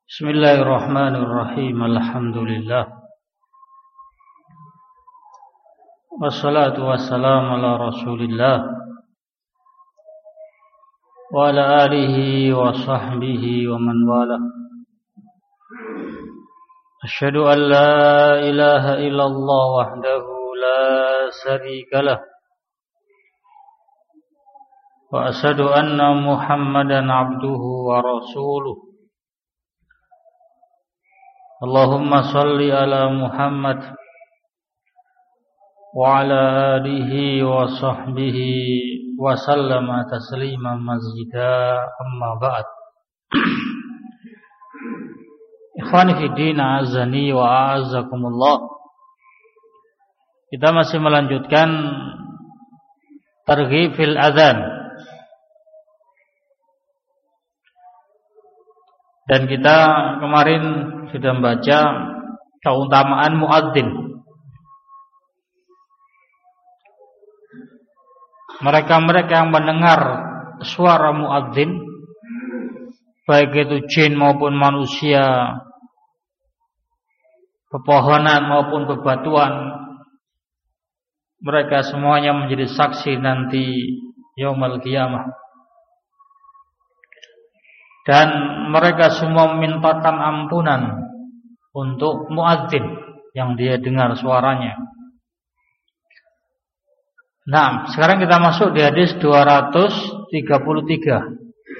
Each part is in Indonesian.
Bismillahirrahmanirrahim. Alhamdulillah. Wassalatu wassalamu ala Rasulillah wa ala alihi wa sahbihi wa man wala. Asyhadu an la ilaha illallah wahdahu la syarika lah. Wa asyhadu anna Muhammadan abduhu wa rasuluh. Allahumma salli ala Muhammad wa ala alihi wa sahbihi wa sallama tasliman mazida, amma ba'd. Ikhwani fi din, azani wa a'azzakumullah. Kita masih melanjutkan targhib fil adzan. Dan kita kemarin sudah membaca keutamaan muadzin. Mereka-mereka yang mendengar suara muadzin, baik itu jin maupun manusia, pepohonan maupun bebatuan, mereka semuanya menjadi saksi nanti yaumul qiyamah. Dan mereka semua memintakan ampunan untuk muadzin yang dia dengar suaranya. Nah, sekarang kita masuk di hadis 233.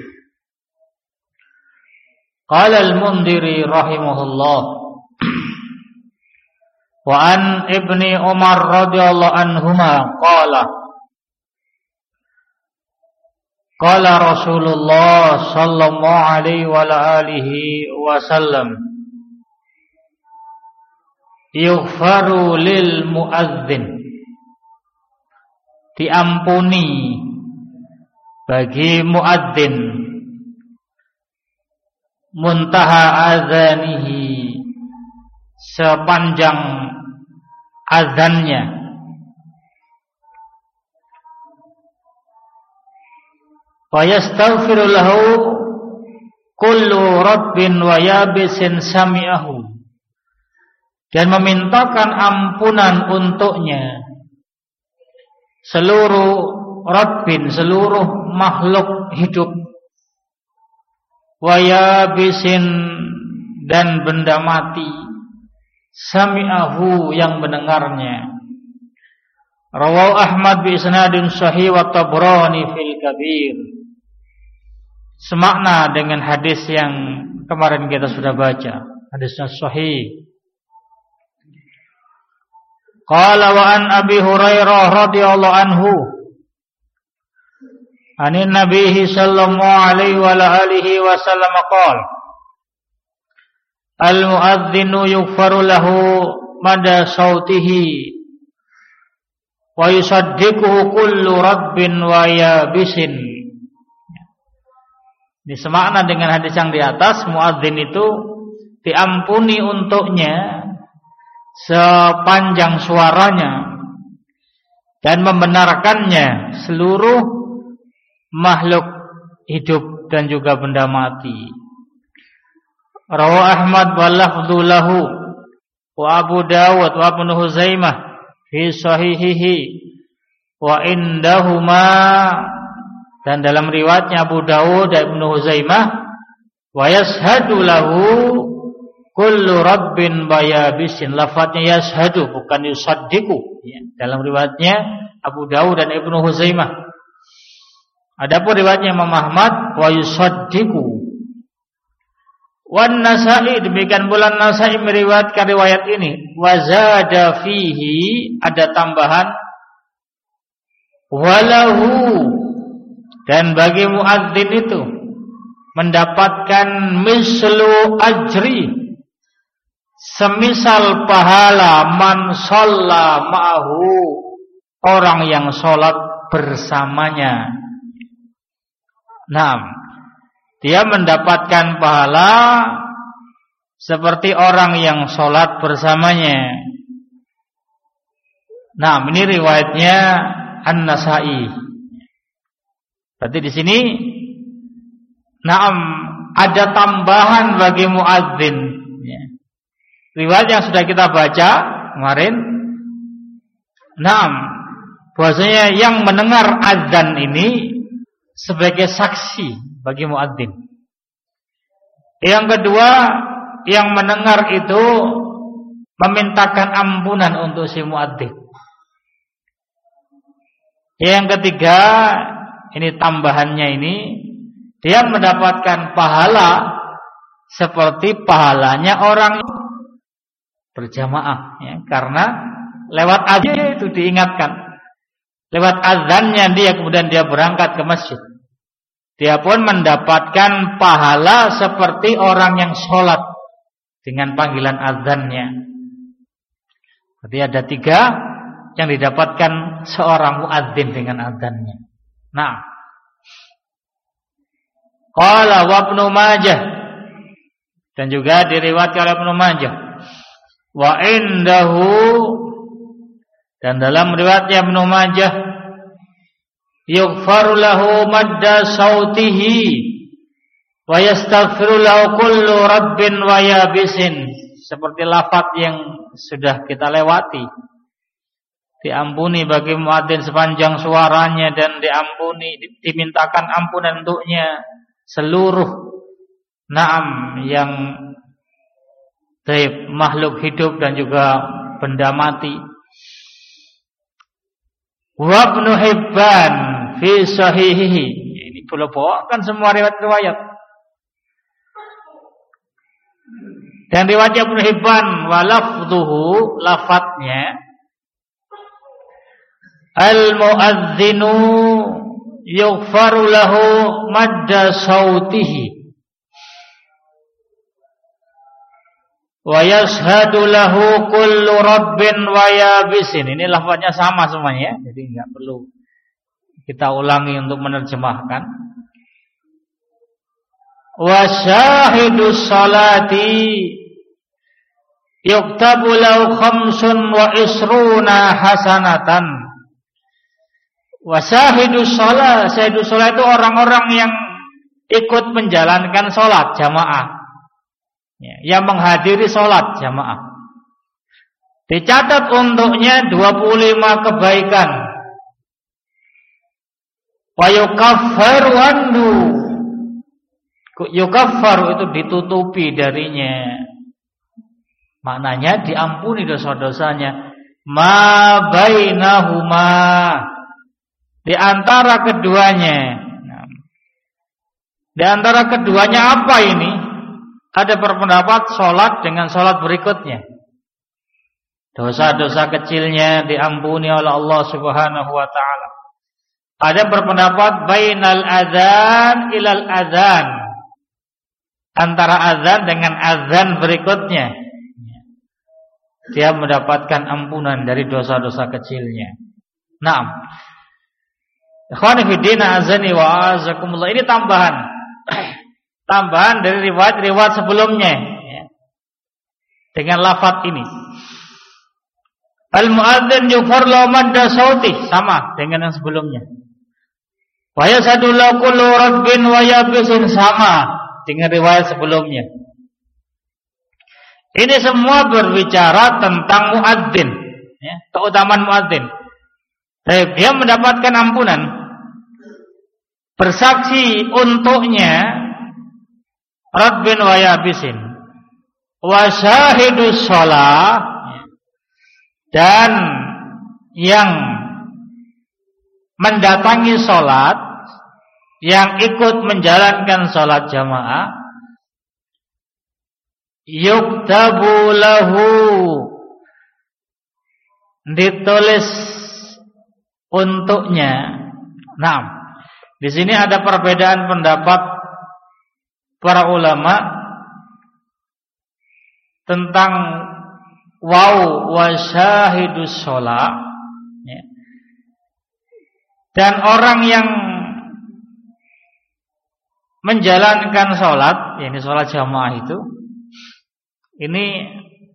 Qala al-Mundhiri rahimahullah, wa an Ibni Umar radhiyallahu anhuma qala qala Rasulullah sallallahu alaihi wa alihi wasallam, yughfaru lil muadzin, diampuni bagi muadzin, muntaha azanihi, sepanjang azannya, wa yastaghfiru lahu kullu rabbin wa yabisin sami'ahu, dan memintakan ampunan untuknya seluruh rabbin, seluruh makhluk hidup, wa yabisin, dan benda mati, sami'ahu, yang mendengarnya. Rawahu Ahmad bi isnadin sahih wa Tabrani fil Kabir. Semakna dengan hadis yang kemarin kita sudah baca, hadisnya sahih. Qala wa an Abi Hurairah radhiyallahu anhu, anin Nabi sallallahu alaihi wa alihi wasallam qala, al muadzinu yughfaru lahu mada sautihi wa yusaddiquhu kullu rabbin wa yabisin. Ini semakna dengan hadis yang di atas. Muadzin itu diampuni untuknya sepanjang suaranya dan membenarkannya seluruh makhluk hidup dan juga benda mati. Rawahu Ahmad wa lafdhu lahu wa Abu Dawud wa Ibnu Huzaimah fi sahihihi wa indahuma, dan dalam riwayatnya Abu Dawud dan Ibnu Huzaimah, wa yashhadu lahu kullu rabbin bayabisin, lafadznya yashhadu bukan yusaddiqu ya, dalam riwayatnya Abu Dawud dan Ibnu Huzaimah. Adapun riwayatnya Imam Ahmad, wa yusaddiqu. Wan Nasa'i, demikian pula Nasa'i meriwayatkan riwayat ini, wa zada fihi, ada tambahan, walahu, dan bagi muadzin itu mendapatkan mislu ajri, semisal pahala man shalla ma'ahu, orang yang sholat bersamanya. Nah, dia mendapatkan pahala seperti orang yang sholat bersamanya. Nah, ini riwayatnya An-Nasa'i. Berarti di sini, na'am, ada tambahan bagi muadzin. Ya. Riwayat yang sudah kita baca kemarin, bahwasanya yang mendengar azan ini sebagai saksi bagi muadzin. Yang kedua, yang mendengar itu memintakan ampunan untuk si muadzin. Yang ketiga, ini tambahannya ini, dia mendapatkan pahala seperti pahalanya orang berjamaah, ya, karena lewat azan itu diingatkan, lewat azannya dia kemudian dia berangkat ke masjid, dia pun mendapatkan pahala seperti orang yang sholat dengan panggilan azannya. Berarti ada 3 yang didapatkan seorang muadzin dengan azannya. Nah, qala wa Ibnu Majah, dan juga diriwayatkan oleh Ibnu Majah, wa indahu, dan dalam riwayatnya Ibnu Majah, yughfaru lahu madda sautihi wa yastaghfiru lahu kullu rabbin wa yabisin, seperti lafaz yang sudah kita lewati. Diampuni bagi muadzin sepanjang suaranya, dan dimintakan ampunan untuknya seluruh yang makhluk hidup dan juga benda mati. Wa Ibnu Hibban fi sahihihi, ini boleh bawakan semua riwayat-riwayat. Dan riwayat Ibnu Hibban wa lafdhuhu, lafadznya al-muadzinu yughfaru lahu madda sautihi wa yashhadu lahu kullu rabbin wa yabisin. Ini lafaznya sama semuanya, jadi enggak perlu kita ulangi untuk menerjemahkan. Wa syahidus salati yuktabu lahu 25 hasanatan. Wa syahidus shalah, syahidus shalah itu orang-orang yang ikut menjalankan sholat jamaah, ya, yang menghadiri sholat jamaah. Dicatat untuknya 25 kebaikan. Wa yukaffaru anhu, yukaffaru itu ditutupi darinya, maknanya diampuni dosa-dosanya. Ma bainahuma, di antara keduanya. Di antara keduanya apa ini? Ada berpendapat sholat dengan sholat berikutnya, dosa-dosa kecilnya diampuni oleh Allah Subhanahu wa ta'ala. Ada berpendapat bainal adzan ilal adzan, antara azan dengan azan berikutnya dia mendapatkan ampunan dari dosa-dosa kecilnya. Naam. Ikhwani fiddin, azani wa azakumullah. Ini tambahan dari riwayat-riwayat sebelumnya, ya, dengan lafaz ini. Al-muadzin yughfar lahu madda sauti, sama dengan yang sebelumnya. Wa yashhadu lahu kullu rabbin wa yabisin, sama dengan riwayat sebelumnya. Ini semua berbicara tentang muadzin, ya, keutamaan muadzin. Dia mendapatkan ampunan, bersaksi untuknya rabbin wa yabisin, wa syahidus shalah, dan yang mendatangi sholat, yang ikut menjalankan sholat jamaah, yuktabu lahu, ditulis untuknya. Nah, di sini ada perbedaan pendapat para ulama tentang waw wa syahidus shalah, ya. Dan orang yang menjalankan sholat, yakni sholat jamaah itu, ini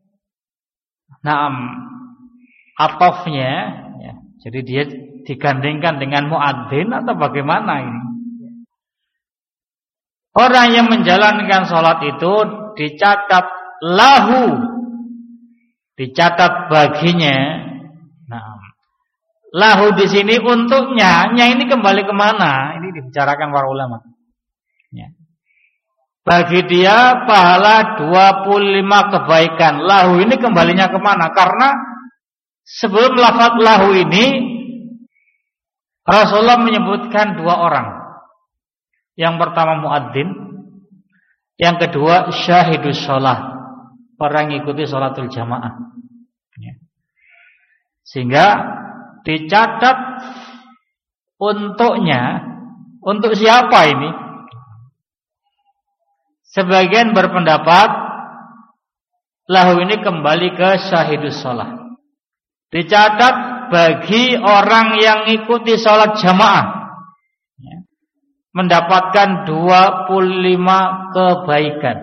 atofnya, ya. Jadi dia digandengkan dengan muadzin atau bagaimana ini? Orang yang menjalankan sholat itu dicatat lahu, dicatat baginya. Nah, lahu di sini untuknya, ini kembali kemana? Ini dibicarakan para ulama. Ya. Bagi dia pahala 25 kebaikan. Lahu ini kembalinya kemana? Karena sebelum lafaz lahu ini Rasulullah menyebutkan 2 orang. Yang pertama muadzin, yang kedua syahidus shalah, orang yang ikuti sholatul jamaah. Ya. Sehingga dicatat untuknya, untuk siapa ini? Sebagian berpendapat lahu ini kembali ke syahidus shalah. Dicatat bagi orang yang ikuti sholat jamaah, ya, mendapatkan 25 kebaikan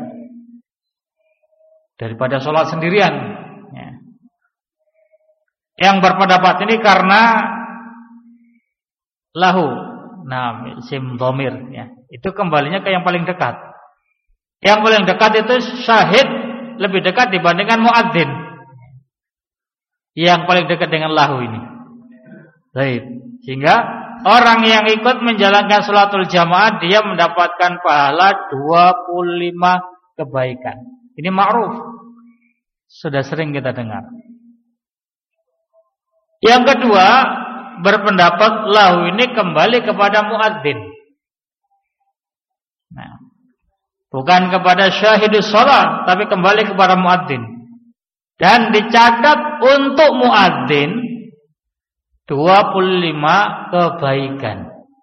daripada sholat sendirian. Ya. Yang berpendapat ini karena lahu, isim dhamir, ya, itu kembalinya ke yang paling dekat. Yang paling dekat itu syahid, lebih dekat dibandingkan muadzin. Yang paling dekat dengan lahu ini. Baik. Sehingga orang yang ikut menjalankan sholatul jamaah, dia mendapatkan pahala 25 kebaikan. Ini ma'ruf, sudah sering kita dengar. Yang kedua, berpendapat lahu ini kembali kepada muadzin. Nah, bukan kepada syahidus shalah, tapi kembali kepada muadzin. Dan dicatat untuk muadzin 25 kebaikan.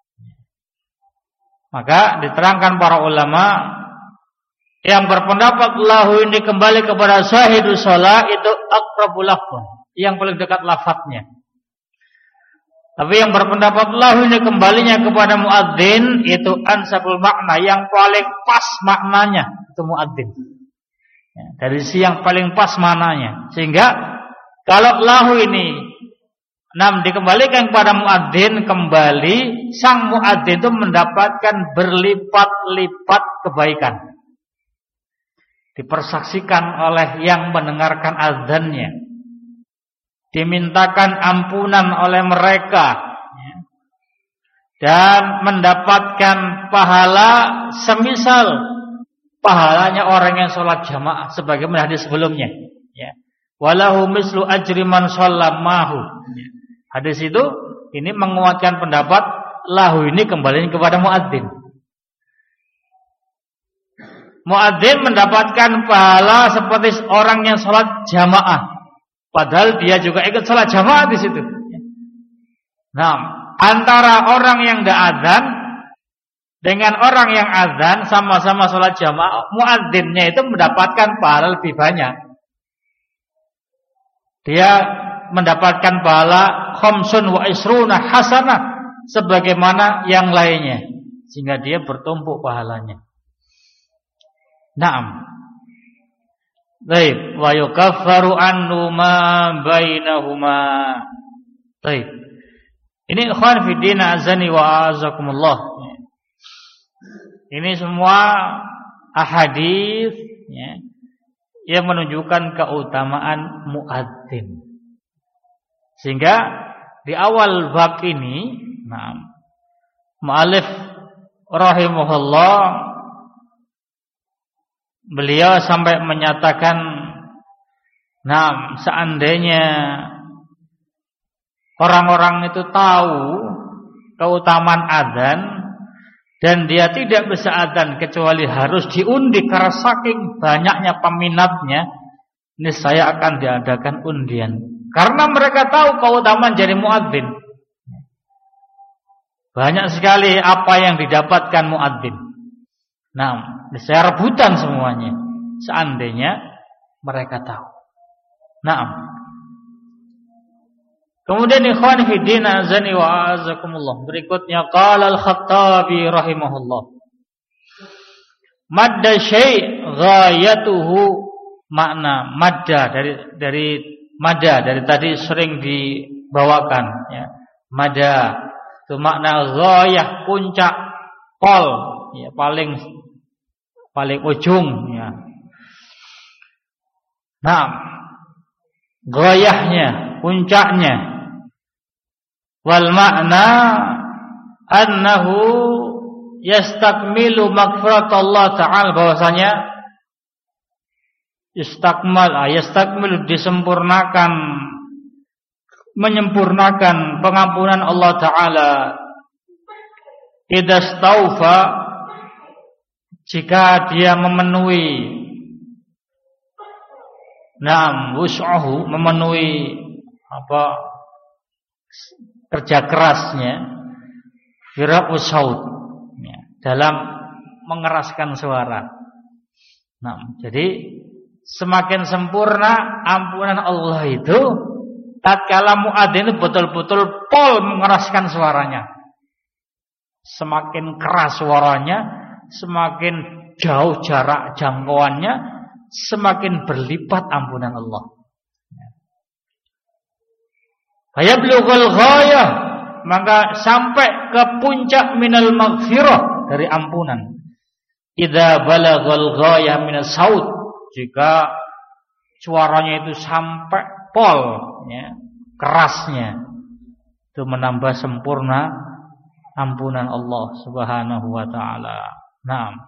Maka diterangkan para ulama yang berpendapat lahu ini kembali kepada syahidus shalah itu aqrabul lafz, yang paling dekat lafadznya. Tapi yang berpendapat lahu ini kembalinya kepada muadzin itu ansabul makna, yang paling pas maknanya itu muadzin. Ya, dari si yang paling pas maknanya. Sehingga kalau lahu ini dikembalikan kepada muadzin, kembali sang muadzin itu mendapatkan berlipat-lipat kebaikan. Dipersaksikan oleh yang mendengarkan azannya, dimintakan ampunan oleh mereka, dan mendapatkan pahala semisal pahalanya orang yang sholat jamaah, sebagaimana hadis sebelumnya. Ya. Walahu mislu ajri man shalla mahu. Ya. Hadis itu ini menguatkan pendapat lahu ini kembali kepada muadzin. Muadzin mendapatkan pahala seperti orang yang sholat jamaah, padahal dia juga ikut sholat jamaah di situ. Nah, antara orang yang tidak azan dengan orang yang azan sama-sama sholat jamaah, muadzinnya itu mendapatkan pahala lebih banyak. Dia mendapatkan pahala khamsun wa isruna hasanah sebagaimana yang lainnya, sehingga dia bertumpuk pahalanya. Naam. Baik, wa yukaffaru anhu ma bainahuma. Baik. Ini ikhwan fi din azani wa azakumullah. Ini semua ahadits, ya, yang menunjukkan keutamaan muadzin. Sehingga di awal bab ini, mu'allif rahimahullah, beliau sampai menyatakan, seandainya orang-orang itu tahu keutamaan adzan dan dia tidak bisa adzan kecuali harus diundi karena saking banyaknya peminatnya, niscaya akan diadakan undian. Karena mereka tahu keutamaan jadi muadzin. Banyak sekali apa yang didapatkan muadzin. Niscaya rebutan semuanya seandainya mereka tahu. Kemudian ikhwan fi din azani wa azakumullah, berikutnya qala al-Khattabi rahimahullah, madda syai' ghayatuhu, makna madda dari madda dari tadi sering dibawakan, ya. Madda itu makna ghayah, puncak, pol, ya, paling paling ujung ya. Nah, ghayahnya, puncaknya. Wal makna annahu yastakmilu maghfirat Allah Ta'ala, bahwasanya yastakmilu disempurnakan, menyempurnakan pengampunan Allah Ta'ala idastaufa, jika dia memenuhi wus'ahu, memenuhi kerja kerasnya, firaqus saut, dalam mengeraskan suara. Jadi semakin sempurna ampunan Allah itu tatkala muadzin betul-betul pol mengeraskan suaranya. Semakin keras suaranya, semakin jauh jarak jangkauannya, semakin berlipat ampunan Allah. Hayablughul ghayah, maka sampai ke puncak minal maghfirah, dari ampunan. Idza balaghal ghayah minas saut, jika suaranya itu sampai pol ya, kerasnya, itu menambah sempurna ampunan Allah Subhanahu wa taala. Naam.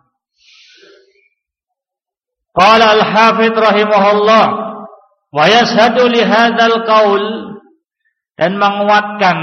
Qala al-Hafidz rahimahullah wa yashhadu li hadzal qaul, dan menguatkan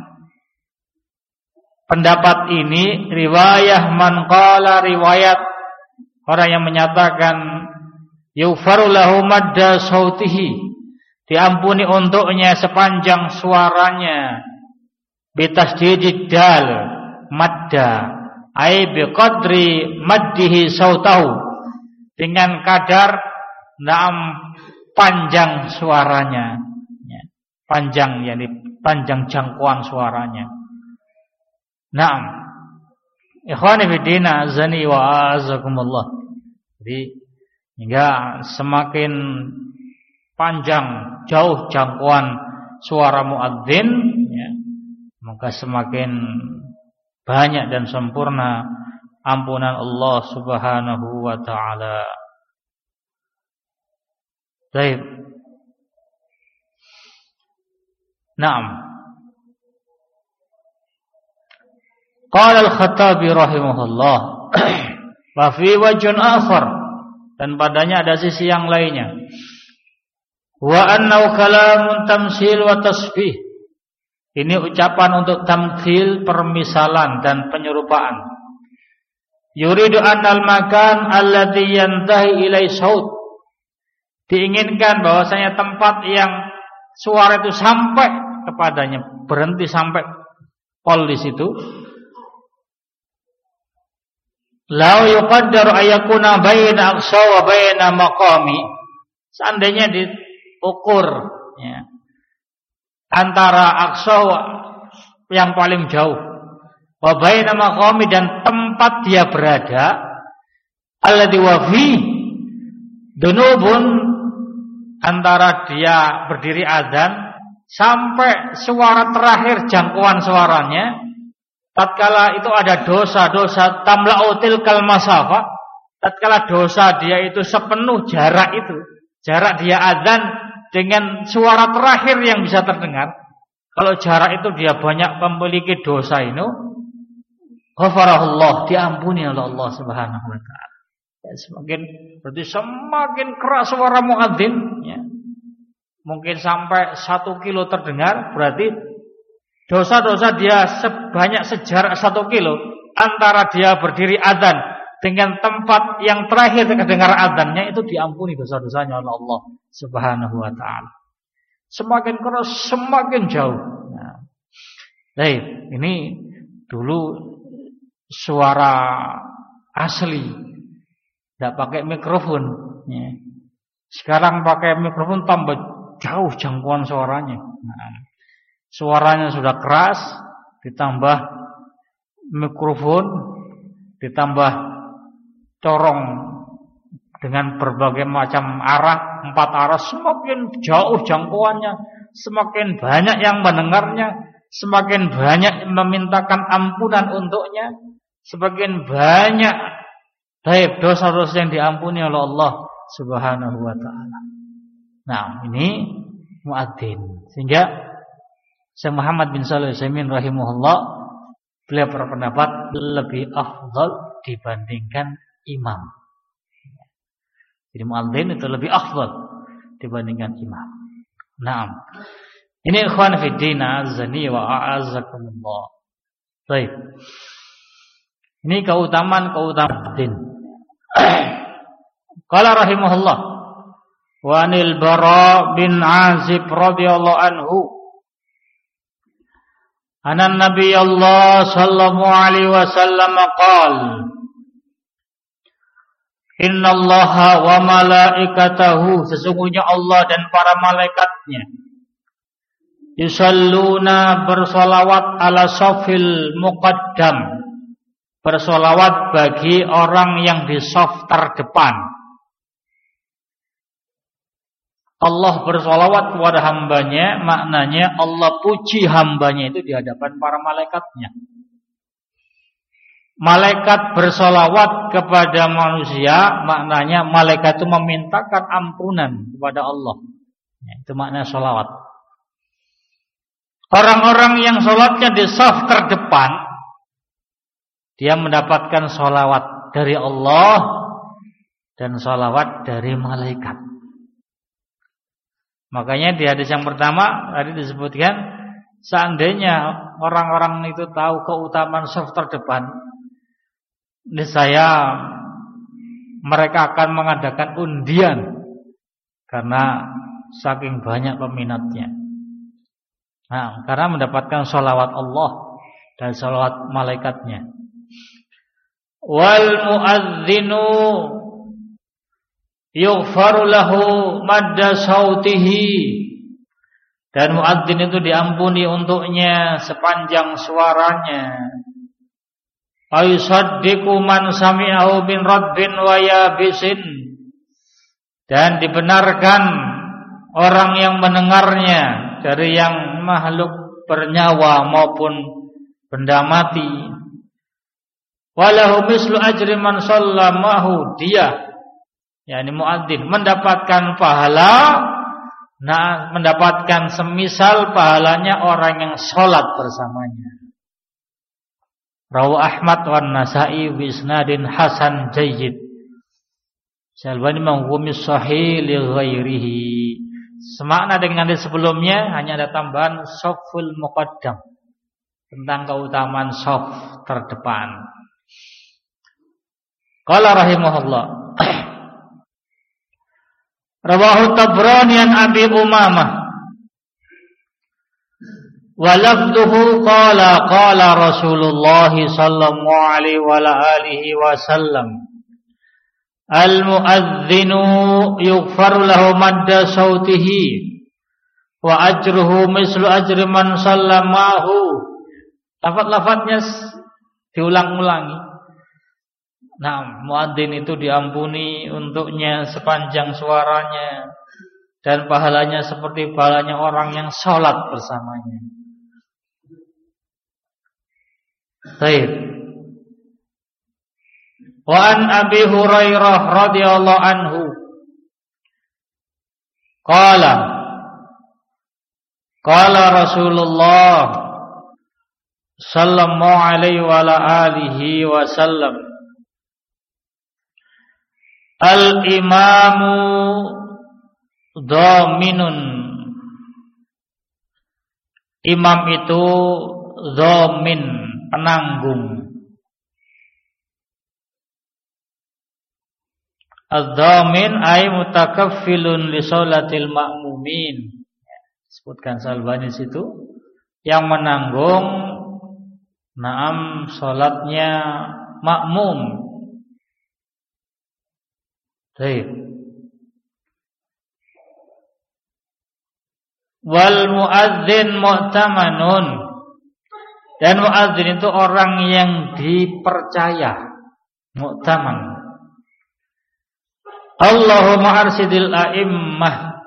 pendapat ini riwayah man qala, riwayat orang yang menyatakan yughfaru lahu madda sautihi, diampuni untuknya sepanjang suaranya, bitasdidid dal madda ai biqadri maddihi sautahu, dengan kadar panjang suaranya ya, panjang yakni panjang jangkauan suaranya. Naam. Ikhwani fiddin azani wa azakumullah. Jadi hingga semakin panjang jauh jangkauan suara muadzin ya, maka semakin banyak dan sempurna ampunan Allah Subhanahu wa taala. Baik. Naam. Qala al-Khattabi rahimahullah wa fi wajhun akhar, dan padanya ada sisi yang lainnya. Wa annahu kalamun tamsil wa tasbih, ini ucapan untuk tamthil, permisalan dan penyerupaan. Yuridu annal makan alladhi yantahi ilai saut, diinginkan bahwasanya tempat yang suara itu sampai kepadanya, berhenti sampai pol di situ. Lau yuqaddaru ayakuna baina aqsa wa baina maqami, seandainya diukur ya, antara aqsa yang paling jauh, wa baina maqami, dan tempat dia berada, alladhi wa fi dunubun, antara dia berdiri adzan sampai suara terakhir jangkauan suaranya, tatkala itu ada dosa-dosa tamla'util kal masafa, tatkala dosa dia itu sepenuh jarak itu, jarak dia adzan dengan suara terakhir yang bisa terdengar. Kalau jarak itu dia banyak memiliki dosa ini, ghafarahullah, diampuni oleh Allah Subhanahu wa taala. Ya, berarti semakin keras suara muadzin ya, mungkin sampai 1 kilo terdengar, berarti dosa-dosa dia sebanyak sejarak 1 kilo antara dia berdiri adzan dengan tempat yang terakhir terdengar adzannya, itu diampuni dosa-dosanya oleh Allah Subhanahu wa taala. Semakin keras semakin jauh. Nah, ini dulu suara asli, tidak pakai mikrofon ya. Sekarang pakai mikrofon tambah jauh jangkauan suaranya. Nah, suaranya sudah keras, ditambah mikrofon, ditambah corong dengan berbagai macam arah, 4 arah, semakin jauh jangkauannya, semakin banyak yang mendengarnya, semakin banyak memintakan ampunan untuknya, semakin banyak Baik, dosa-dosa yang diampuni oleh Allah Subhanahu wa taala. Nah, ini muadzin. Sehingga Syekh Muhammad bin Shalih Al-Utsaimin rahimahullah beliau berpendapat lebih afdal dibandingkan imam. Jadi muadzin itu lebih afdal dibandingkan imam. Naam. Ini ikhwan fi din azani wa a'azzakumullah. Baik. Ini keutamaan muadzin. Qala rahimahullah wa anil Bara bin Azib radhiyallahu anhu anna nabiyallah sallallahu alaihi wasallam qala innallaha wa malaikatahu, sesungguhnya Allah dan para malaikatnya yusalluna bersolawat ala safil muqaddam, bersolawat bagi orang yang di saf terdepan. Allah bersolawat kepada hambanya, maknanya Allah puji hambanya itu di hadapan para malaikatnya. Malaikat bersolawat kepada manusia, maknanya malaikat itu memintakan ampunan kepada Allah. Itu makna solawat. Orang-orang yang sholatnya di saf terdepan, dia mendapatkan solawat dari Allah dan solawat dari malaikat. Makanya di hadis yang pertama tadi disebutkan, seandainya orang-orang itu tahu keutamaan saf terdepan, niscaya mereka akan mengadakan undian karena saking banyak peminatnya. Nah, karena mendapatkan sholawat Allah dan sholawat malaikatnya. Wal muadzinu yughfaru lahu madda sautihi, dan muadzin itu diampuni untuknya sepanjang suaranya. Ayusaddiqu man sami'ahu bin radbin wa yabisin, dan dibenarkan orang yang mendengarnya dari yang makhluk bernyawa maupun benda mati. Walahu mislu ajri man shallamahu, dia yakni muadzin mendapatkan pahala, mendapatkan semisal pahalanya orang yang sholat bersamanya. Rawu Ahmad wan Nasa'i bi isnadin hasan jayyid. Syalbani menghukumi sahih li ghairihi. Semakna dengan hadis sebelumnya, hanya ada tambahan shaful muqaddam, tentang keutamaan shaf terdepan. Qala rahimahullah. Rawahu Tabrani an Abi Umamah wa lafdhuhu qala qala Rasulullah sallallahu alaihi wa alihi wasallam al-muadzinu yughfaru lahu madda sautihi wa ajruhu mislu ajri man sallamahu. Lafaz-lafaznya diulang-ulangi. Nah, muadzin itu diampuni untuknya sepanjang suaranya, dan pahalanya seperti pahalanya orang yang sholat bersamanya. Baik. Wa an Abi Hurairah radhiyallahu anhu qala Rasulullah sallallahu alaihi wa alihi wasallam al-imamu dhaminun, imam itu dhamin, penanggung. Adz-dhamin ay mutakaffilun li sholatil ma'mumin. Sebutkan Salbani situ, yang menanggung salatnya makmum. Baik. Wal muadzin mu'tamanun, dan muadzin itu orang yang dipercaya, mu'taman. Allahumma arsidil a'immah,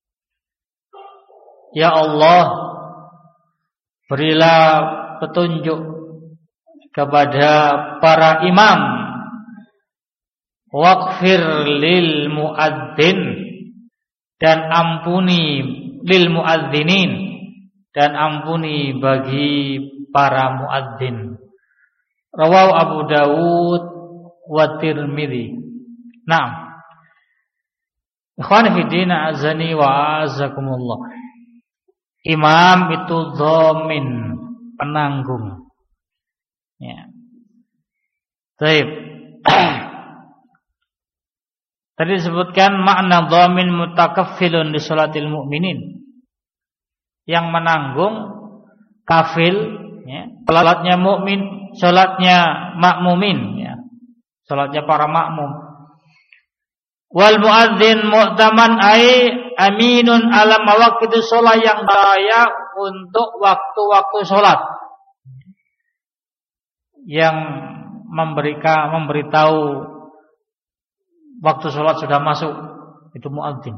ya Allah, berilah petunjuk kepada para imam Waghfir lil muadzin, dan ampuni lil muadzinin, dan ampuni bagi para muadzin. Rawahu Abu Dawud wa Tirmidzi. Naam. Ikhwan fillah azani wa azakumullah. Imam itu dhamin, penanggung. Ya. Baik. Tadi disebutkan makna dhamin mutakaffilun di salatil mu'minin. Yang menanggung kafil, ya, salatnya mukmin, salatnya makmumin, ya. Salatnya para makmum. Wal muadzin mu'taman ai aminun ala mawaqiti shalah, yang layak untuk waktu-waktu salat. Yang memberitahu waktu salat sudah masuk, itu muadzin.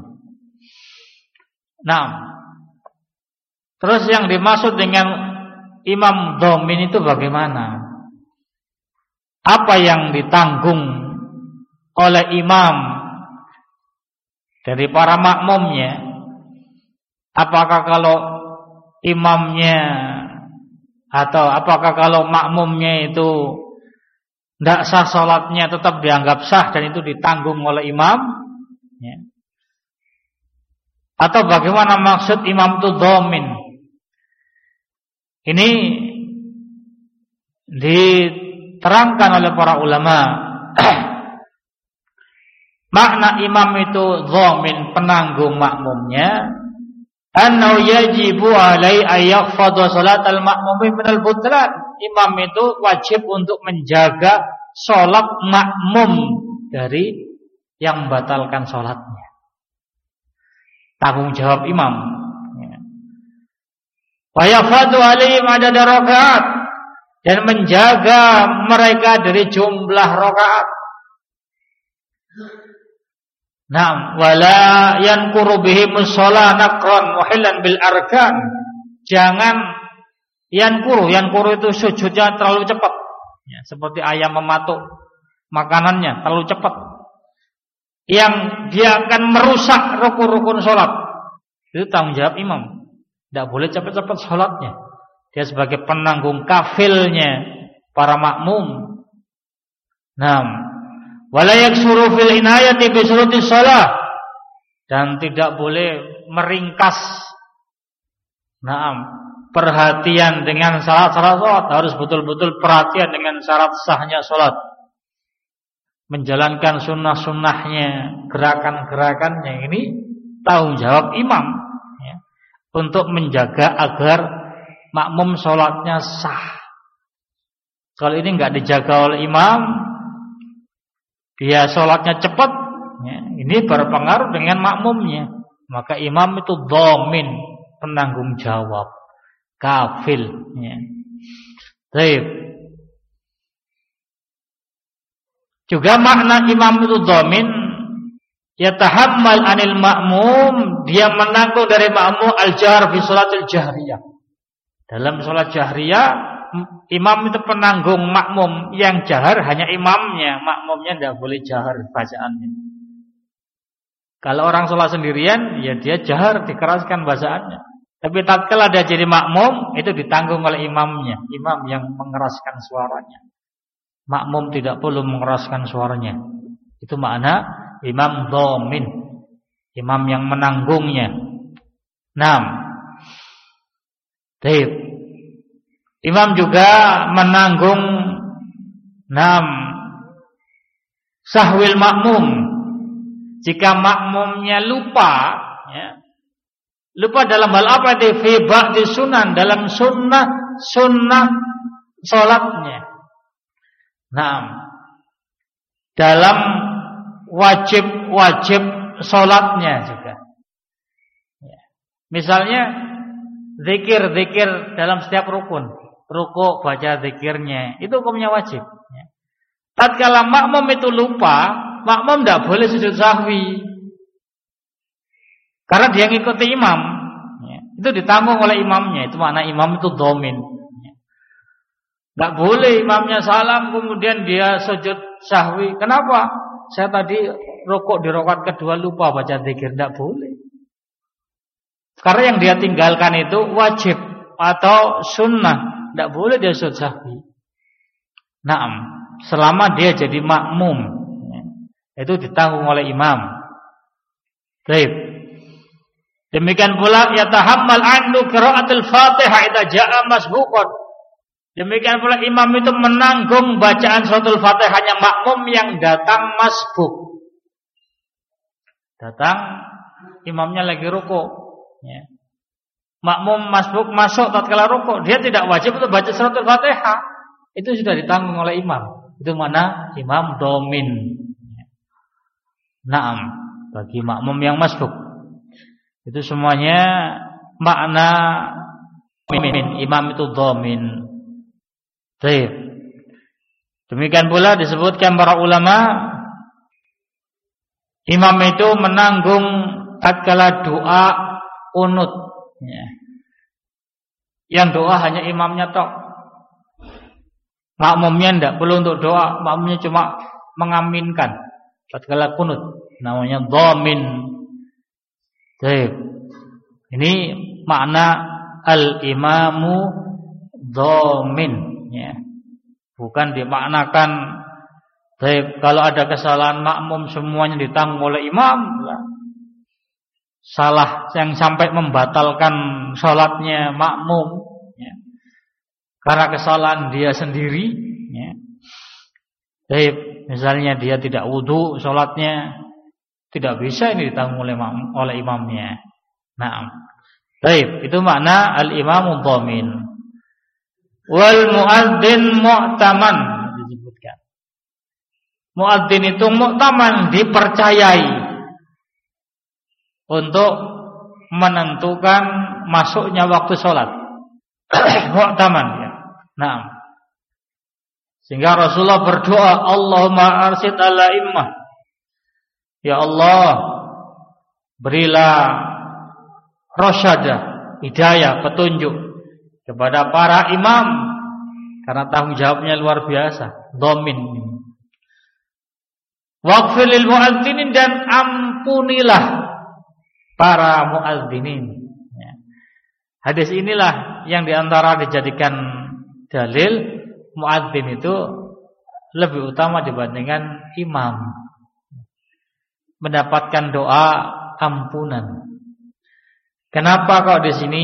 Nah, terus yang dimaksud dengan imam dhamin itu bagaimana? Apa yang ditanggung oleh imam dari para makmumnya? Apakah kalau imamnya atau apakah kalau makmumnya itu tidak sah salatnya tetap dianggap sah dan itu ditanggung oleh imam, ya. Atau bagaimana maksud imam itu dhamin? Ini diterangkan oleh para ulama. Makna imam itu dhamin, penanggung makmumnya, annahu yajibu alai ayakhfadha salatal makmumi minal butlan. Imam itu wajib untuk menjaga salat makmum dari yang membatalkan salatnya. Tanggung jawab imam. Wa yafadu alaihim adada rakaat, dan menjaga mereka dari jumlah rakaat. Naam, wala yanquru bihim shalah naqran muhillan bil arkan. Jangan yankuru itu sujudnya terlalu cepat, ya, seperti ayam mematuk makanannya terlalu cepat, yang dia akan merusak rukun-rukun salat. Itu tanggung jawab imam. Tidak boleh cepat-cepat salatnya. Dia sebagai penanggung kafilnya para makmum. Naam, wala yaksuru fil inayati bi syurutis shalah, dan tidak boleh meringkas perhatian dengan syarat-syarat salat. Harus betul-betul perhatian dengan syarat sahnya salat, menjalankan sunnah-sunnahnya, gerakan-gerakannya. Ini tanggung jawab imam, ya, untuk menjaga agar makmum salatnya sah. Kalau ini enggak dijaga oleh imam, dia salatnya cepat, ya, ini berpengaruh dengan makmumnya. Maka imam itu dhamin, penanggung jawab, kafil, ya. Baik. Juga makna imam itu dhamin, yatahammal anil ma'mum, dia menanggung dari makmum al-jahr fi salatil jahriyah. Dalam salat jahriyah, imam itu penanggung makmum. Yang jahar hanya imamnya, makmumnya tidak boleh jahar bacaannya. Kalau orang salat sendirian, ya dia jahar, dikeraskan bacaannya. Tapi tatkala dia jadi makmum, itu ditanggung oleh imamnya, imam yang mengeraskan suaranya. Makmum tidak perlu mengeraskan suaranya. Itu makna imam dhamin, imam yang menanggungnya. Baik. Imam juga menanggung sahwil makmum. Jika makmumnya lupa, ya, lupa dalam hal apa? Di ba'di sunan, dalam sunnah salatnya. Dalam wajib salatnya juga. Ya. Misalnya zikir dalam setiap rukun, rukuk baca zikirnya, itu hukumnya wajib. Ya. Tatkala makmum itu lupa, makmum tidak boleh sujud sahwi, karena dia ngikuti imam. Ya. Itu ditanggung oleh imamnya. Itu makna imam itu dhamin. Ya. Tidak boleh imamnya salam kemudian dia sujud sahwi. Kenapa? saya tadi rukuk di rakaat kedua lupa baca zikir, tidak boleh. Karena yang dia tinggalkan itu wajib atau sunnah, tidak boleh dia sujud sahwi. Naam, selama dia jadi makmum, itu ditanggung oleh imam. Baik. Demikian pula yatahammal anhu qiraatul Fatihah idza jaa masbuqan. Demikian pula imam itu menanggung bacaan suratul Fatihahnya makmum yang datang masbuk. Datang imamnya lagi rukuk, ya. Makmum masbuk masuk tatkala rukuk, dia tidak wajib untuk baca suratul Fatihah. Itu sudah ditanggung oleh imam. Itu mana? Imam domin. Naam, bagi makmum yang masbuk. Itu semuanya makna imam itu domin. Baik. Demikian pula disebutkan para ulama, imam itu menanggung tatkala doa qunut, ya. Yang doa hanya imamnya tok. Makmumnya tidak perlu untuk doa, makmumnya cuma mengaminkan tatkala qunut, namanya dhamin. Baik. Ini makna al-imamu dhamin, ya. Bukan dimaknakan baik kalau ada kesalahan makmum semuanya ditanggung oleh imam. Salah yang sampai membatalkan sholatnya makmum, ya. Karena kesalahan dia sendiri, ya. Baik, misalnya dia tidak wudu, sholatnya tidak bisa, ini ditanggung oleh imamnya. Nah, baik, itu makna al-imamu dhamin. Wal muadzin mu'taman disebutkan. Muadzin itu mu'taman, dipercayai untuk menentukan masuknya waktu sholat. Mu'taman, ya. Nah, sehingga Rasulullah berdoa, Allahumma arsid ala immah. Ya Allah, berilah rasyadah, hidayah, petunjuk kepada para imam, karena tanggung jawabnya luar biasa, dhamin. Waghfir lil muadzinin, dan ampunilah para muadzinin. Ya. Hadis inilah yang diantara dijadikan dalil muadzin itu lebih utama dibandingkan imam, mendapatkan doa ampunan. Kenapa kok di sini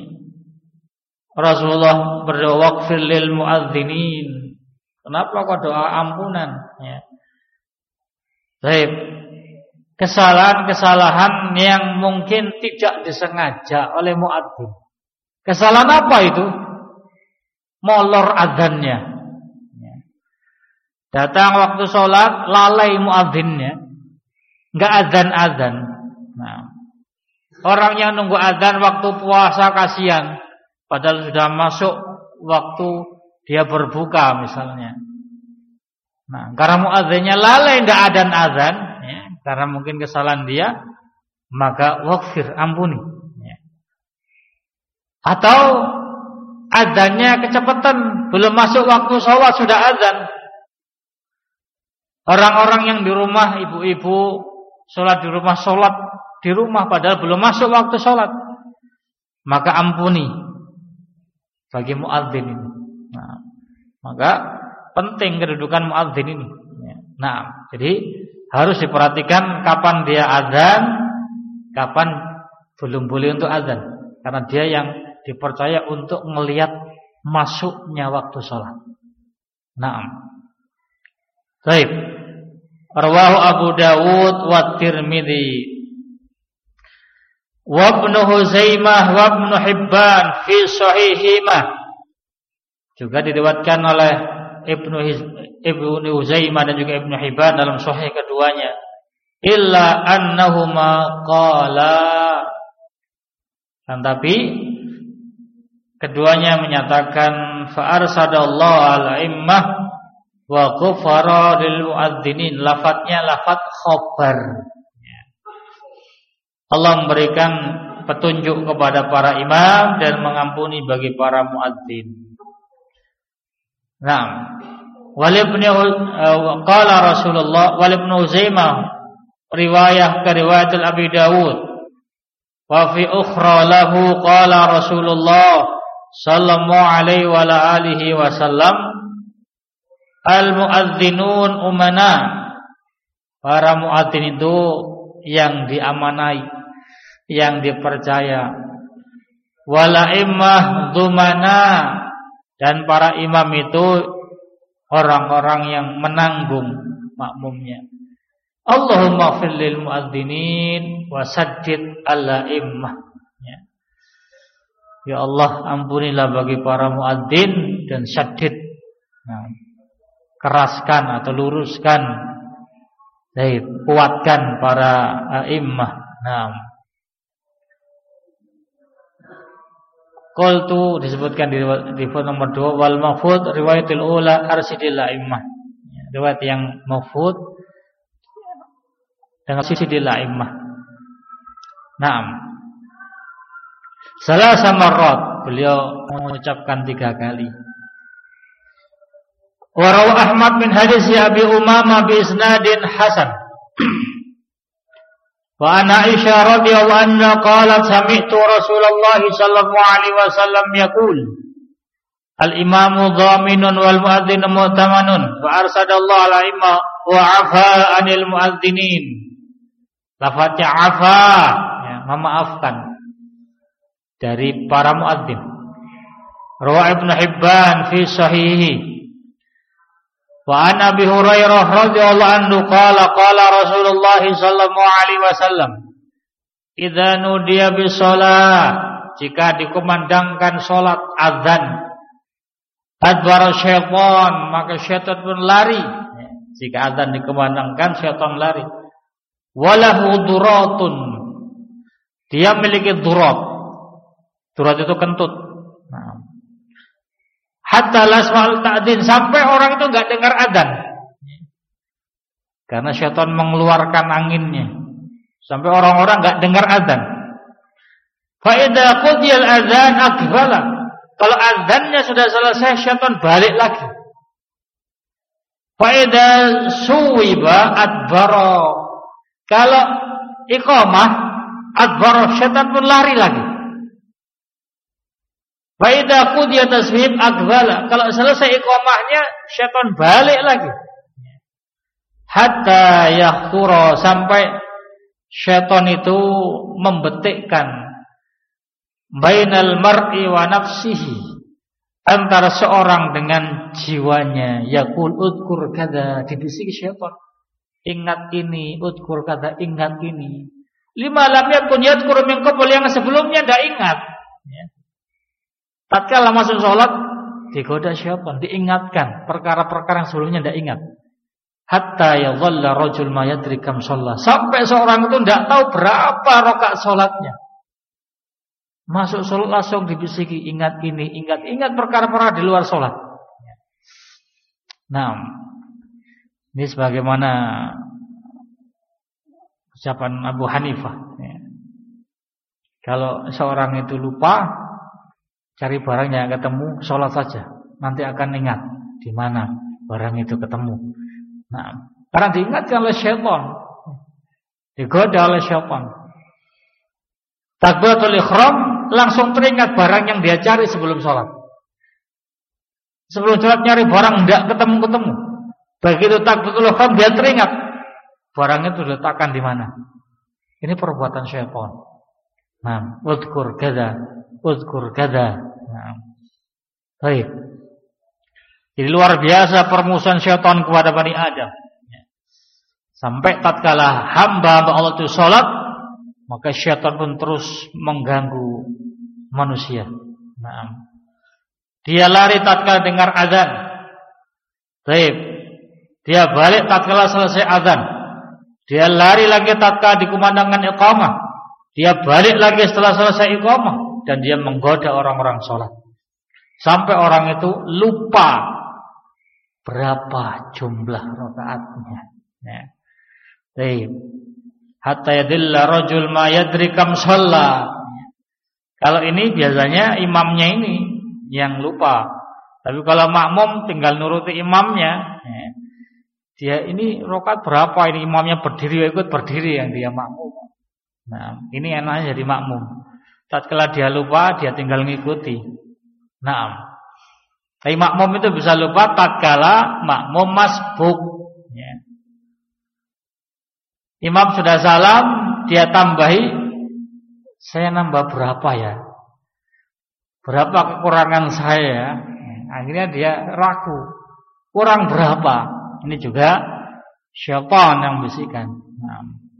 Rasulullah berdoa waghfir lil muadzinin? Kenapa kok doa ampunan? Ya. Baik. Kesalahan-kesalahan yang mungkin tidak disengaja oleh muadzin. Kesalahan apa itu? Molor adzannya. Ya. Datang waktu sholat, lalai muadzinnya, enggak adzan-adzan. Nah, orang yang nunggu adzan waktu puasa kasihan, padahal sudah masuk waktu dia berbuka misalnya. Nah, karena muadzinnya lalai enggak adzan-adzan, ya, karena mungkin kesalahan dia, maka waghfir, ampuni. Ya. Atau adzannya kecepatan, belum masuk waktu sholat sudah adzan. Orang-orang yang di rumah, ibu-ibu sholat di rumah padahal belum masuk waktu sholat, maka ampuni bagi muadzin ini. Nah, maka penting kedudukan muadzin ini. Nah, jadi harus diperhatikan kapan dia adzan, kapan belum boleh untuk adzan, karena dia yang dipercaya untuk melihat masuknya waktu sholat. Naam. Baik. Rawahu Abu Dawud wa Tirmidzi wa Ibnu Huzaimah wa Ibnu Hibban fi sahihihima. Juga diriwayatkan oleh Ibnu Huzaimah dan juga Ibnu Hibban dalam sahih keduanya. Illa annahuma qala. Tapi keduanya menyatakan fa arsadallahu al-immah wa ghafara lil muadzinin. Lafadznya lafadz khabar. Allah memberikan petunjuk kepada para imam dan mengampuni bagi para muadzin. Nah, qala Rasulullah wal Ibnu Uzaimah riwayah Abi Dawud wa fi ukhra lahu qala Rasulullah sallallahu alaihi wa alihi wasallam al muadzinun umana, para muadzin itu yang diamanai, yang dipercaya, wala immah dzumana, dan para imam itu orang-orang yang menanggung makmumnya. Allahumma fir lil muadzinin wa saddid ala immah. Ya Allah, ampunilah bagi para muadzin dan saddid, keraskan atau luruskan, kuatkan para a'immah. Qultu disebutkan di riwayat nomor 2 wal mafud riwayatul ula arsidil a'immah. Riwayat yang mafud dengan arsidil a'immah. Salasa marrat, beliau mengucapkan 3 kali. Wa rawa Ahmad min hadis Abi Umamah bi isnadin hasan. Wa ana Aisyah radhiyallahu anha qalat sami'tu Rasulullah sallallahu alaihi wasallam yaqul al-imamu dhaminun wal muadzinu mu'tamanun wa arsadallahu al-a'imma wa 'afa 'anil muadzinin. Lafaznya 'afa, memaafkan dari para muadzin. Rawa Ibnu Hibban fi sahihi. Wa an Abi Hurairah radhiyallahu anhu qala Rasulullah sallallahu alaihi wasallam idza nudiya bis shalah, jika dikumandangkan salat azan, adbara syaitan, maka syaitan pun lari. Jika azan dikumandangkan, syaitan lari. Walahu duratun, dia memiliki durat. Durat itu kentut. Hatta lasma'al ta'din, sampai orang itu enggak dengar adzan. Karena syaitan mengeluarkan anginnya. Sampai orang-orang enggak dengar adzan. Fa idza qudiyal adzan aqbala. Kalau adzannya sudah selesai, syaitan balik lagi. Fa idza suwiba adbara. Kalau iqamah adbara, syaitan pun lari lagi. Fa idza qudiya tasbih aqbala. Kalau selesai iqamahnya, syaitan balik lagi. Hatta yahtura, sampai syaitan itu membetikkan bainal mar'i wa nafsihi, antara seorang dengan jiwanya. Yaqul udkur kada, dibisiki syaitan, ingat ini, udkur kada, ingat ini. Lima lam yakun yadhkur min qabl, yang sebelumnya tidak ingat. Tatkala masuk sholat, digoda syaitan, diingatkan perkara-perkara yang sebelumnya tidak ingat. Hatta yadhalla rajul ma yadri kam shalla, sampai seorang itu tidak tahu berapa rakaat sholatnya. Masuk sholat langsung dibisiki, ingat ini, ingat perkara-perkara di luar sholat. Ini sebagaimana ucapan Abu Hanifah. Kalau seorang itu lupa, cari barangnya ketemu, sholat saja, nanti akan ingat di mana barang itu ketemu. Karena diingatkan oleh syaitan, digoda oleh syaitan. Takbiratul ihram, langsung teringat barang yang dia cari sebelum sholat. Sebelum sholat nyari barang tidak ketemu-ketemu. Begitu takbiratul ihram, dia teringat barang itu diletakkan di mana. Ini perbuatan syaitan. Udhkur kada. Baik. Jadi luar biasa permusuhan syaitan kepada Bani Adam. Sampai tatkala hamba Allah itu sholat, maka syaitan pun terus mengganggu manusia. Dia lari tatkala dengar azan. Baik. Dia balik tatkala selesai azan. Dia lari lagi tatkala dikumandangkan iqamah. Dia balik lagi setelah selesai iqamah. Dan dia menggoda orang-orang sholat, sampai orang itu lupa berapa jumlah rakaatnya. Hatta yadilla rajul ma yadri kam shalla. Kalau ini biasanya imamnya ini yang lupa Tapi kalau makmum tinggal nuruti imamnya. Dia ini rakaat berapa ini, imamnya berdiri ikut berdiri yang dia makmum. Nah, ini enaknya jadi makmum. Tatkala dia lupa dia tinggal ngikuti. Nah, tapi makmum itu bisa lupa tatkala makmum masbuk. Imam sudah salam, dia tambahi, saya nambah berapa ya? Berapa kekurangan saya? Akhirnya dia ragu, kurang berapa? Ini juga syaitan yang bisikan. Nah,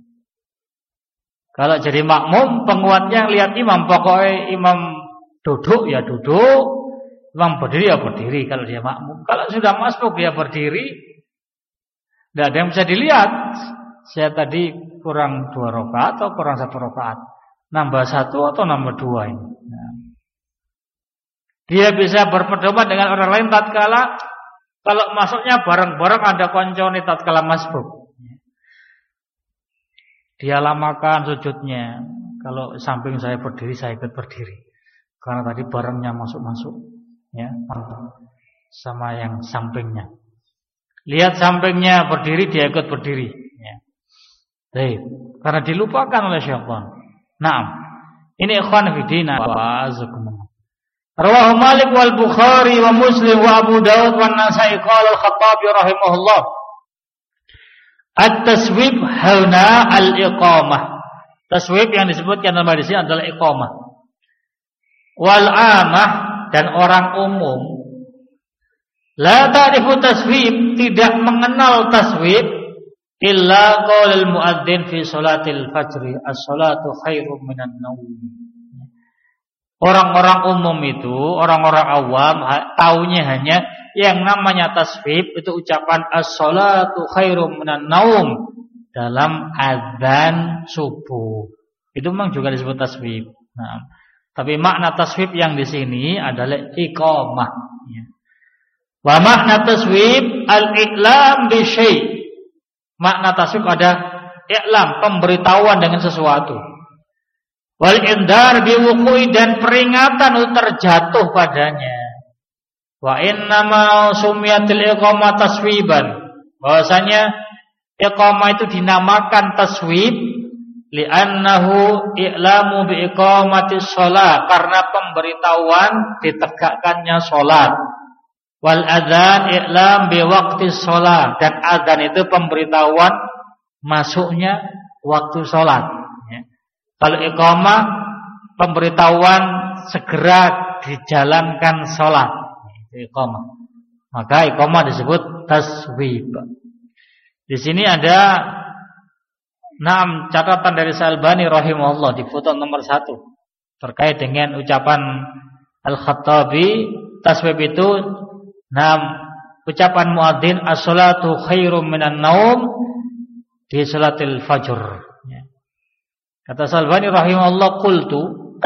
kalau jadi makmum, penguatnya lihat imam, pokoknya imam duduk ya duduk, imam berdiri ya berdiri. Kalau dia makmum, kalau sudah masbuk dia berdiri, tidak ada yang bisa dilihat. Saya tadi kurang 2 rakaat atau kurang 1 rakaat, nambah 1 atau nambah 2 ini. Nah, dia bisa berpedoman dengan orang lain tatkala kalau masuknya bareng-bareng ada koncone tatkala masbuk. Dia lamakan sujudnya. Kalau samping saya berdiri, saya ikut berdiri. Karena tadi barengnya masuk-masuk, ya, sama yang sampingnya. Lihat sampingnya berdiri, dia ikut berdiri. Ya. Baik. Karena dilupakan oleh syaitan. Nah, ini ikhwan fillah wa azakumullah. Rawahu Malik wal Bukhari wa Muslim wa Abu Dawud wa Nasa'i qala al-Khattabi rahimahullah. At-taswib hauna al-iqamah. Taswib yang disebutkan dalam hadis ini adalah iqamah. Wal amah, dan orang umum la ta'rifu taswib, tidak mengenal taswib illa qaulul muadzin fi salatil fajri as-salatu khairum minan naum. Orang-orang umum itu, orang-orang awam taunya hanya yang namanya taswib itu ucapan as-salatu khairum minan naum dalam azan subuh. Itu memang juga disebut taswib. Nah, tapi makna taswib yang di sini adalah iqamah. Wa makna taswib al-i'lam bi syai'. Makna taswib ada i'lam, pemberitahuan dengan sesuatu. Wal indar biwuqui, dan peringatan untuk terjatuh padanya. Wa innama sumiyatil iqamah taswiban, bahwasanya iqamah itu dinamakan taswib li'annahu i'lamu bi iqamatis shalah, karena pemberitahuan ditegakkannya salat. Wal adzan i'lam bi waqtis shalah, dan adzan itu pemberitahuan masuknya waktu salat. Kalau iqamah pemberitahuan segera dijalankan sholat, iqamah. Maka iqamah disebut taswib. Di sini ada 6 catatan dari Al-Albani rahimahullah di foto nomor 1 terkait dengan ucapan Al-Khattabi. Taswib itu 6 ucapan muadzin as-salatu khairum minan naum di salatil fajr. Kata Al-Albani rahimahullah, qultu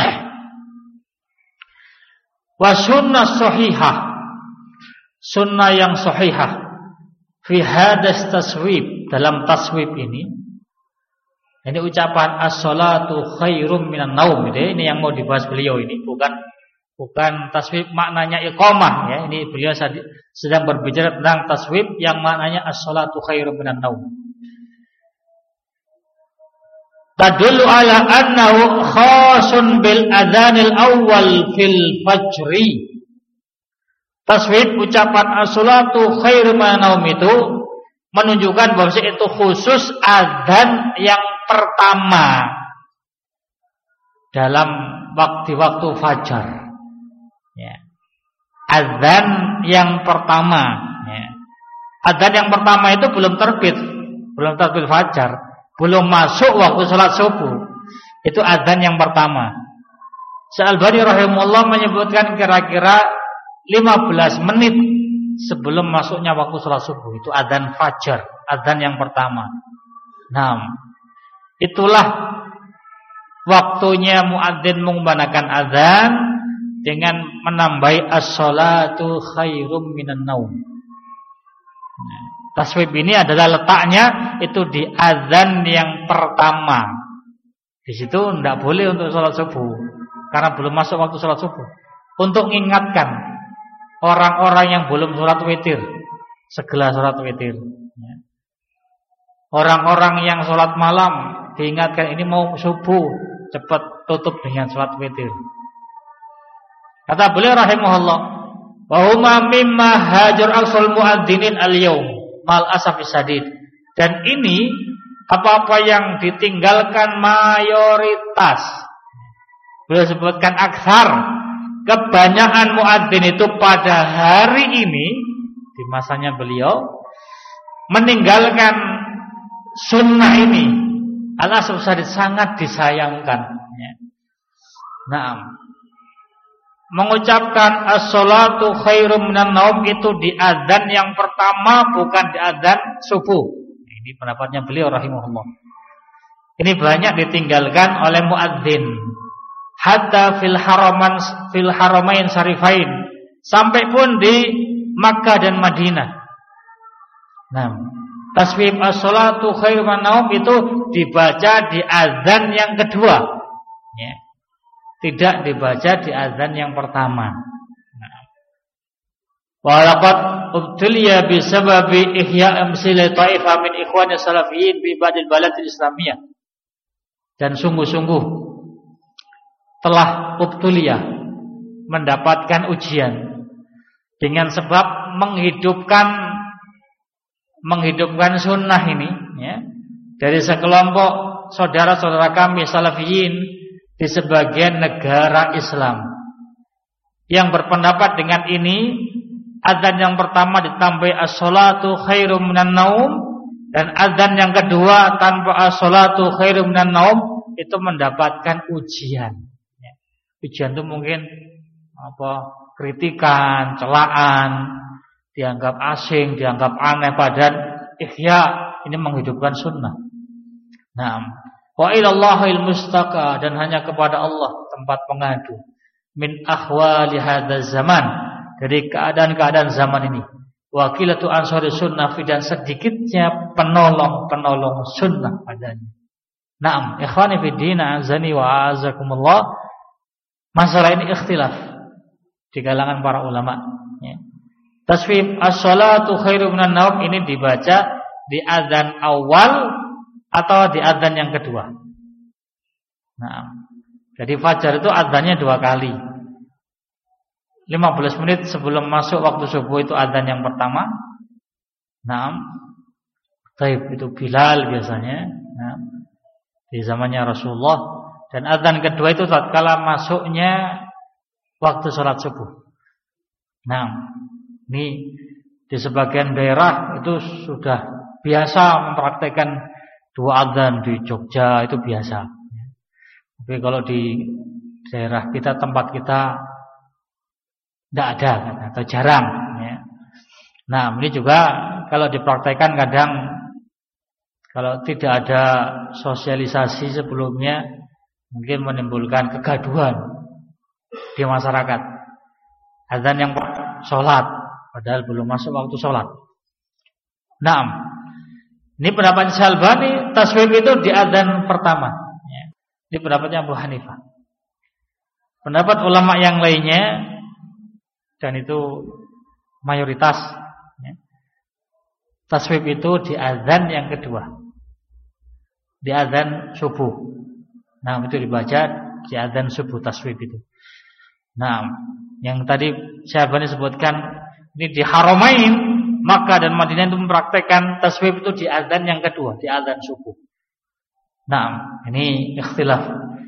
wa sunnah sahihah, sunnah yang sahihah fi hadas taswib, dalam taswib ini ucapan as-salatu khairum minan naum. Ini yang mau dibahas beliau, ini bukan taswib maknanya iqamah, ya. Ini beliau sedang berbicara tentang taswib yang maknanya as-salatu khairum minan naum. Tadullu ala annahu khasun bil adzanil awal fil fajri. Taswib ucapan as-salatu khairum minan naum itu menunjukkan bahwa itu khusus adzan yang pertama dalam waktu fajar. Ya. Adzan yang pertama. Ya. Adzan yang pertama itu belum terbit fajar. Belum masuk waktu salat subuh. Itu adzan yang pertama. Al-Albani rahimahullah menyebutkan kira-kira 15 menit sebelum masuknya waktu salat subuh. Itu adzan fajar, adzan yang pertama. Nah, itulah waktunya muadzin mengumandangkan adzan dengan menambahi as-salatu khairum minan naum. Taswib ini adalah letaknya itu di azan yang pertama. Di situ tidak boleh untuk sholat subuh karena belum masuk waktu sholat subuh. Untuk mengingatkan orang-orang yang belum sholat witir, segala sholat witir. Orang-orang yang sholat malam diingatkan ini mau subuh, cepat tutup dengan sholat witir. Kata beliau rahimahullah, wa huma mimma hajar al-sul muadzinin al-yaum mal asafis sadid. Dan ini apa-apa yang ditinggalkan mayoritas. Beliau sebutkan aksar, kebanyakan muadzin itu pada hari ini di masanya beliau meninggalkan sunnah ini. Al-asaf sadid sangat disayangkan. Naam. Mengucapkan as-salatu khairum minan naum itu di azan yang pertama, bukan di azan subuh. Ini pendapatnya beliau rahimahullah. Ini banyak ditinggalkan oleh muadzin. Hatta fil haramain syarifain, sampai pun di Makkah dan Madinah. Nah, tasbih as-salatu khairum minan naum itu dibaca di azan yang kedua. Ya. Tidak dibaca di azan yang pertama. Walaqad ubtuliya bisababi ihya amsil ta'ifah min ikhwani salafiyyin bi ba'dil baladil islamiyah. Dan sungguh-sungguh telah ubtuliya, mendapatkan ujian dengan sebab menghidupkan sunnah ini, ya, dari sekelompok saudara-saudara kami salafiyyin di sebagian negara Islam yang berpendapat dengan ini. Adzan yang pertama ditambah as-salatu khairum minan naum, dan adzan yang kedua tanpa as-salatu khairum minan naum itu mendapatkan ujian. Ujian itu mungkin kritikan, celaan, dianggap asing, dianggap aneh, padahal ihya ini menghidupkan sunnah. Naam. Wa ilallahil mustaqa, dan hanya kepada Allah tempat pengadu. Min ahwali hadzal zaman, dari keadaan-keadaan zaman ini. Wakilatu ansari sunnah, dan sedikitnya penolong sunnah padanya. Naam, ikhwani fid din, azani wa azakumullah. Masalah ini ikhtilaf di kalangan para ulama, ya. Tasbih as-salatu khairum minan naum ini dibaca di azan awal atau di adzan yang kedua. Nah, jadi fajar itu adzannya 2 kali. 15 menit sebelum masuk waktu subuh itu adzan yang pertama. Nah, taib itu Bilal biasanya. Nah, di zamannya Rasulullah. Dan adzan kedua itu tatkala masuknya waktu sholat subuh. Nah, ini di sebagian daerah itu sudah biasa mempraktikkan 2 adzan. Di Jogja itu biasa. Tapi kalau di daerah kita, tempat kita tidak ada atau jarang, ya. Nah, ini juga kalau dipraktikkan kadang kalau tidak ada sosialisasi sebelumnya mungkin menimbulkan kegaduhan di masyarakat. Adzan yang sholat padahal belum masuk waktu sholat. Nah, ini pendapat Syalbani, tasbih itu di adzan pertama, ya. Ini pendapatnya Abu Hanifah. Pendapat ulama yang lainnya, dan itu mayoritas, ya, tasbih itu di adzan yang kedua, di adzan subuh. Nah, itu dibaca di adzan subuh tasbih itu. Nah, yang tadi Syalbani sebutkan ini di Haramain Makkah dan Madinah itu mempraktekkan tasbih itu di adzan yang kedua, di adzan subuh. Nah, ini ikhtilaf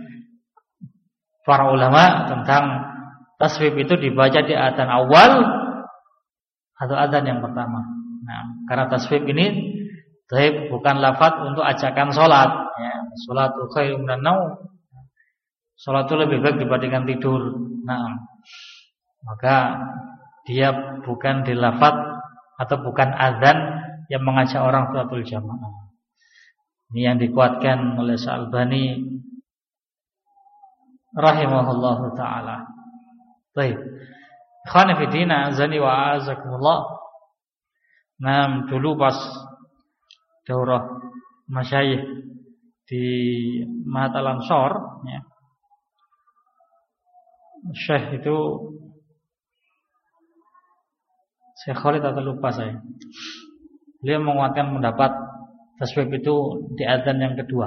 para ulama tentang tasbih itu dibaca di adzan awal atau adzan yang pertama. Nah, karena tasbih ini bukan lafaz untuk ajakan sholat, ya. Sholatu khairum minan naum. Sholat itu lebih baik dibandingkan tidur. Nah, maka dia bukan di lafaz atau bukan azan yang mengajak orang salatul jamaah. Ini yang dikuatkan oleh Syalbani rahimahullahu taala. Baik. Ikhwani fi din, azani wa azakumullah. Nah, dulu pas daurah masyayikh di Mahat Al-Ansor, ya, Syekh itu Syekh Khalid atau lupa saya. Beliau menguatkan pendapat taswib itu di azan yang kedua.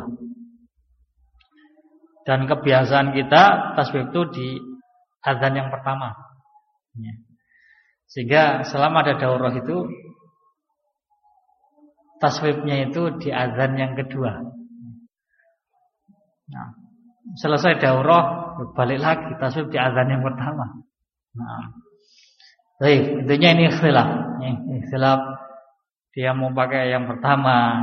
Dan kebiasaan kita taswib itu di azan yang pertama. Ya. Sehingga selama ada daurah itu taswibnya itu di azan yang kedua. Nah, selesai daurah balik lagi taswib di azan yang pertama. Nah, baik, intinya ini ikhtilaf. Ikhtilaf dia mau pakai yang pertama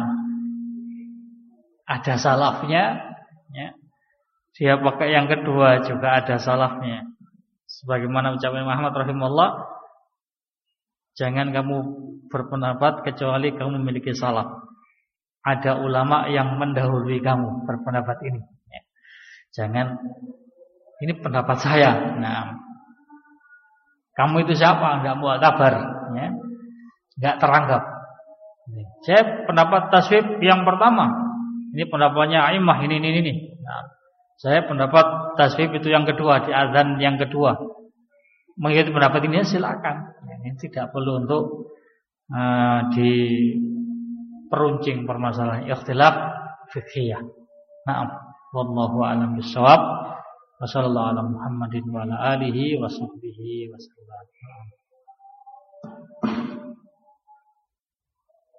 ada salafnya, ya. Dia pakai yang kedua juga ada salafnya. Sebagaimana ucapan Muhammad rahimahullah, jangan kamu berpendapat kecuali kamu memiliki salaf. Ada ulama yang mendahului kamu berpendapat ini. Ya. Jangan ini pendapat saya. Nah, kamu itu siapa? Enggak mu'tabar, ya. Enggak teranggap. Saya pendapat taswib yang pertama. Ini pendapatnya a'immah ini. Nah, saya pendapat taswib itu yang kedua di azan yang kedua. Mengikuti pendapat ini silakan. Ini tidak perlu untuk diperuncing permasalahan ikhtilaf fiqhiyah. Na'am. Wallahu a'lam bishawab. Wa sallallahu ala Muhammadin wa ala alihi wa sahbihi wa sallam.